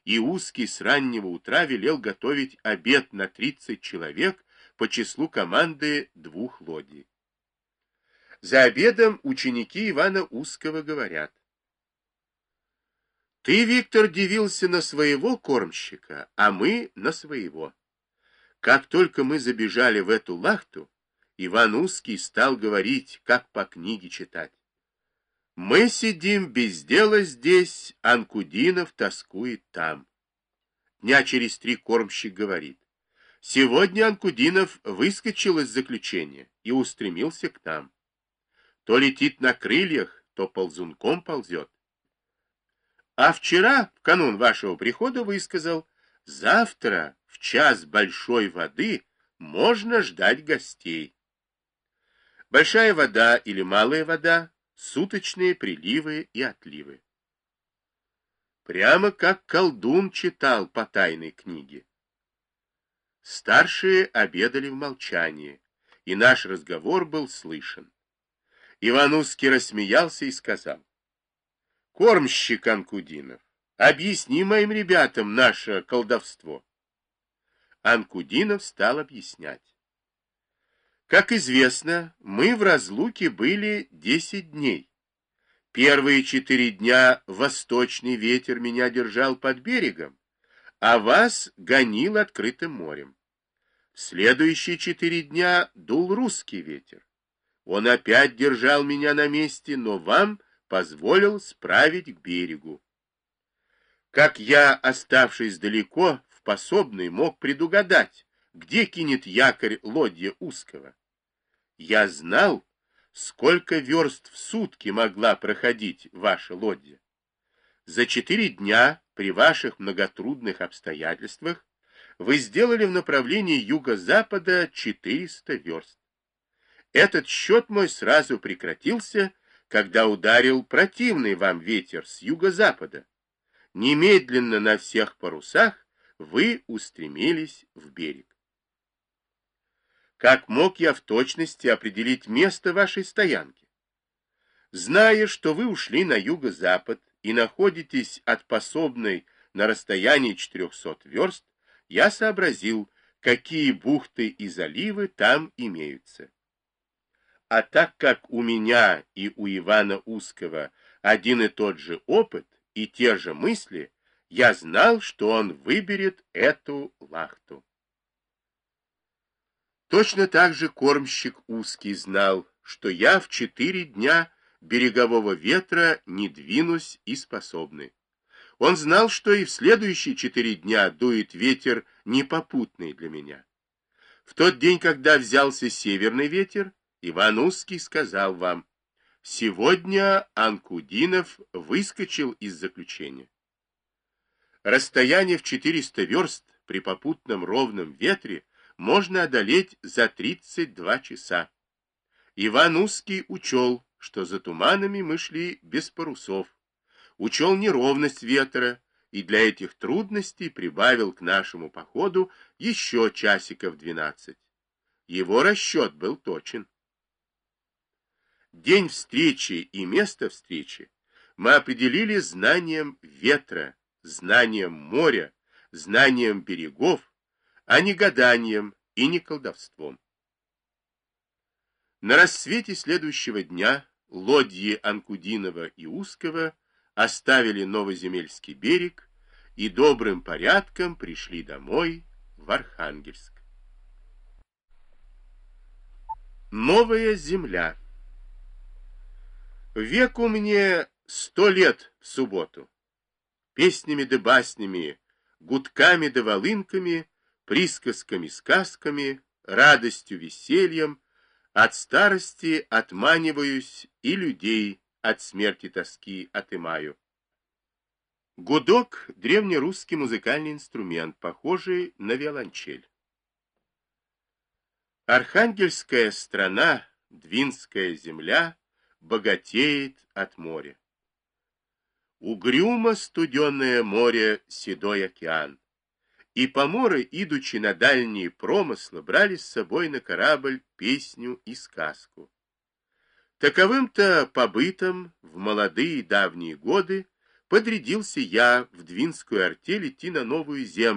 и Узкий с раннего утра велел готовить обед на 30 человек по числу команды 2 лодий. За обедом ученики Ивана Узкого говорят: «Ты, Виктор, дивился на своего кормщика, а мы на своего. Как только мы забежали в эту лахту, Иван Узкий стал говорить, как по книге читать. Мы сидим без дела здесь, Анкудинов тоскует там». Дня через 3 кормщик говорит: «Сегодня Анкудинов выскочил из заключения и устремился к нам. То летит на крыльях, то ползунком ползет. А вчера, в канун вашего прихода, высказал: завтра в час большой воды можно ждать гостей». Большая вода или малая вода — суточные приливы и отливы. Прямо как колдун читал по тайной книге. Старшие обедали в молчании, и наш разговор был слышен. Иван Узкий рассмеялся и сказал: «Кормщик Анкудинов, объясни моим ребятам наше колдовство». Анкудинов стал объяснять. Как известно, мы в разлуке были 10 дней. Первые 4 дня восточный ветер меня держал под берегом, а вас гонил открытым морем. В следующие 4 дня дул русский ветер. Он опять держал меня на месте, но вам позволил справить к берегу. Как я, оставшись далеко, в пособной мог предугадать, где кинет якорь лодья Узкого? Я знал, сколько верст в сутки могла проходить ваша лодья. За 4 дня при ваших многотрудных обстоятельствах вы сделали в направлении юго-запада 400 верст. Этот счет мой сразу прекратился, когда ударил противный вам ветер с юго-запада. Немедленно на всех парусах вы устремились в берег. Как мог я в точности определить место вашей стоянки? Зная, что вы ушли на юго-запад и находитесь от пособной на расстоянии 400 верст, я сообразил, какие бухты и заливы там имеются. А так как у меня и у Ивана Узкого один и тот же опыт и те же мысли, я знал, что он выберет эту лахту. Точно так же кормщик Узкий знал, что я в 4 дня берегового ветра не двинусь и способный. Он знал, что и в следующие 4 дня дует ветер непопутный для меня. В тот день, когда взялся северный ветер, Иван Узкий сказал вам: сегодня Анкудинов выскочил из заключения. Расстояние в 400 верст при попутном ровном ветре можно одолеть за 32 часа. Иван Узкий учел, что за туманами мы шли без парусов, учел неровность ветра и для этих трудностей прибавил к нашему походу еще часиков 12. Его расчет был точен. День встречи и место встречи мы определили знанием ветра, знанием моря, знанием берегов, а не гаданием и не колдовством. На рассвете следующего дня лодьи Анкудинова и Узкого оставили Новоземельский берег и добрым порядком пришли домой в Архангельск. Новая земля. Веку мне 100 лет в субботу. Песнями да баснями, гудками да волынками, присказками, сказками, радостью, весельем, от старости отманиваюсь и людей от смерти тоски отымаю. Гудок — древнерусский музыкальный инструмент, похожий на виолончель. Архангельская страна, Двинская земля, богатеет от моря. Угрюмо студеное море, седой океан. И поморы, идучи на дальние промыслы, брали с собой на корабль песню и сказку. Таковым-то побытом в молодые давние годы подрядился я в Двинскую артель идти на новую землю,